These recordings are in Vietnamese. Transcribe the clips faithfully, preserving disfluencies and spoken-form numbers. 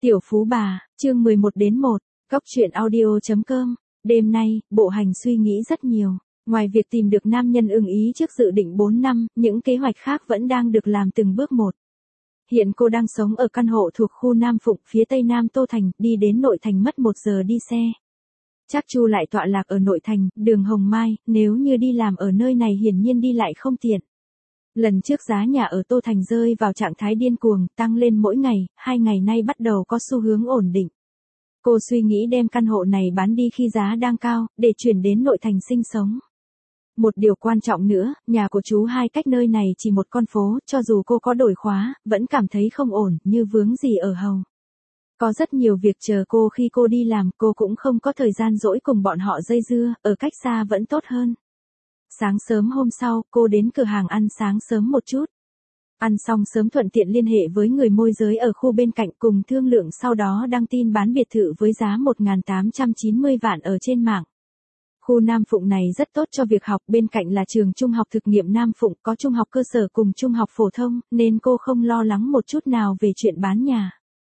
Tiểu Phú Bà, chương mười một đến một, Cóc truyện audio chấm com. Đêm nay, Bộ Hành suy nghĩ rất nhiều. Ngoài việc tìm được nam nhân ưng ý trước dự định bốn năm, những kế hoạch khác vẫn đang được làm từng bước một. Hiện cô đang sống ở căn hộ thuộc khu Nam Phụng, phía tây nam Tô Thành, đi đến nội thành mất một giờ đi xe. Trác Chu lại tọa lạc ở nội thành, đường Hồng Mai, nếu như đi làm ở nơi này hiển nhiên đi lại không tiện. Lần trước giá nhà ở Tô Thành rơi vào trạng thái điên cuồng, tăng lên mỗi ngày, hai ngày nay bắt đầu có xu hướng ổn định. Cô suy nghĩ đem căn hộ này bán đi khi giá đang cao, để chuyển đến nội thành sinh sống. Một điều quan trọng nữa, nhà của chú hai cách nơi này chỉ một con phố, cho dù cô có đổi khóa, vẫn cảm thấy không ổn, như vướng gì ở hầu. Có rất nhiều việc chờ cô khi cô đi làm, cô cũng không có thời gian rỗi cùng bọn họ dây dưa, ở cách xa vẫn tốt hơn. Sáng sớm hôm sau, cô đến cửa hàng ăn sáng sớm một chút. Ăn xong sớm thuận tiện liên hệ với người môi giới ở khu bên cạnh cùng thương lượng, sau đó đăng tin bán biệt thự với giá một nghìn tám trăm chín mươi vạn ở trên mạng. Khu Nam Phụng này rất tốt cho việc học, bên cạnh là trường trung học thực nghiệm Nam Phụng, có trung học cơ sở cùng trung học phổ thông, nên cô không lo lắng một chút nào về chuyện bán nhà.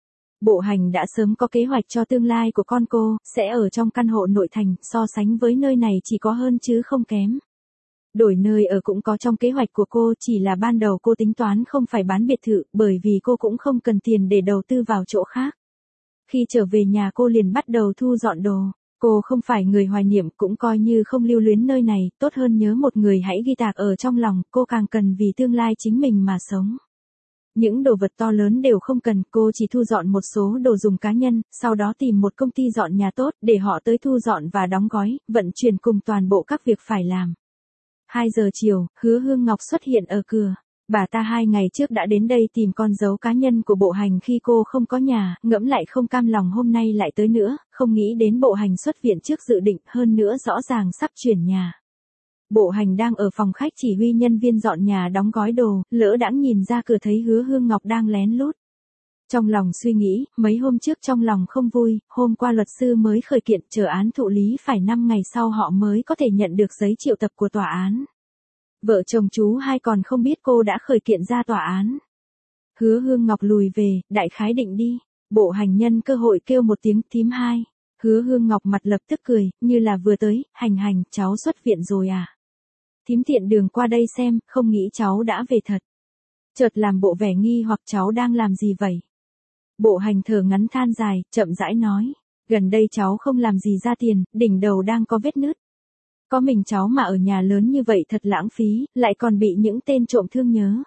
Bộ Hành đã sớm có kế hoạch cho tương lai của con cô, sẽ ở trong căn hộ nội thành, so sánh với nơi này chỉ có hơn chứ không kém. Đổi nơi ở cũng có trong kế hoạch của cô, chỉ là ban đầu cô tính toán không phải bán biệt thự, bởi vì cô cũng không cần tiền để đầu tư vào chỗ khác. Khi trở về nhà cô liền bắt đầu thu dọn đồ. Cô không phải người hoài niệm, cũng coi như không lưu luyến nơi này, tốt hơn nhớ một người hãy ghi tạc ở trong lòng, cô càng cần vì tương lai chính mình mà sống. Những đồ vật to lớn đều không cần, cô chỉ thu dọn một số đồ dùng cá nhân, sau đó tìm một công ty dọn nhà tốt, để họ tới thu dọn và đóng gói, vận chuyển cùng toàn bộ các việc phải làm. hai giờ chiều, Hứa Hương Ngọc xuất hiện ở cửa. Bà ta hai ngày trước đã đến đây tìm con dấu cá nhân của Bộ Hành khi cô không có nhà, ngẫm lại không cam lòng hôm nay lại tới nữa, không nghĩ đến Bộ Hành xuất viện trước dự định, hơn nữa rõ ràng sắp chuyển nhà. Bộ Hành đang ở phòng khách chỉ huy nhân viên dọn nhà đóng gói đồ, lỡ đãng nhìn ra cửa thấy Hứa Hương Ngọc đang lén lút. Trong lòng suy nghĩ, mấy hôm trước trong lòng không vui, hôm qua luật sư mới khởi kiện, chờ án thụ lý phải năm ngày sau họ mới có thể nhận được giấy triệu tập của tòa án. Vợ chồng chú hai còn không biết cô đã khởi kiện ra tòa án. Hứa Hương Ngọc lùi về, đại khái định đi. Bộ Hành nhân cơ hội kêu một tiếng thím hai. Hứa Hương Ngọc mặt lập tức cười, như là vừa tới, Hành Hành, cháu xuất viện rồi à? Thím tiện đường qua đây xem, không nghĩ cháu đã về thật. Chợt làm bộ vẻ nghi hoặc cháu đang làm gì vậy? Bộ Hành thở ngắn than dài, chậm rãi nói. Gần đây cháu không làm gì ra tiền, đỉnh đầu đang có vết nứt. Có mình cháu mà ở nhà lớn như vậy thật lãng phí, lại còn bị những tên trộm thương nhớ.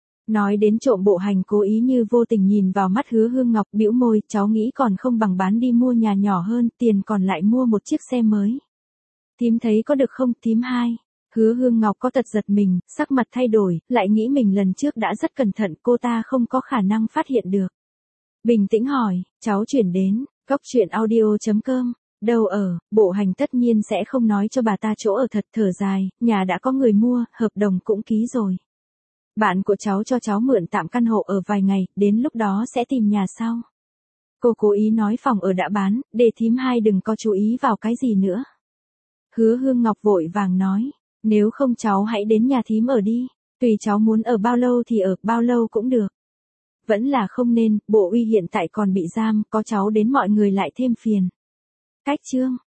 Nói đến trộm, Bộ Hành cố ý như vô tình nhìn vào mắt Hứa Hương Ngọc, bĩu môi, cháu nghĩ còn không bằng bán đi mua nhà nhỏ hơn, tiền còn lại mua một chiếc xe mới. Thím thấy có được không, thím hai? Hứa Hương Ngọc có tật giật mình, sắc mặt thay đổi, lại nghĩ mình lần trước đã rất cẩn thận, cô ta không có khả năng phát hiện được. Bình tĩnh hỏi, cháu chuyển đến, cóc truyện audio chấm com. Đâu ở, Bộ Hành tất nhiên sẽ không nói cho bà ta chỗ ở thật, thở dài, nhà đã có người mua, hợp đồng cũng ký rồi. Bạn của cháu cho cháu mượn tạm căn hộ ở vài ngày, đến lúc đó sẽ tìm nhà sau. Cô cố ý nói phòng ở đã bán, để thím hai đừng có chú ý vào cái gì nữa. Hứa Hương Ngọc vội vàng nói, nếu không cháu hãy đến nhà thím ở đi, tùy cháu muốn ở bao lâu thì ở, bao lâu cũng được. Vẫn là không nên, Bộ Uy hiện tại còn bị giam, có cháu đến mọi người lại thêm phiền. Cách chương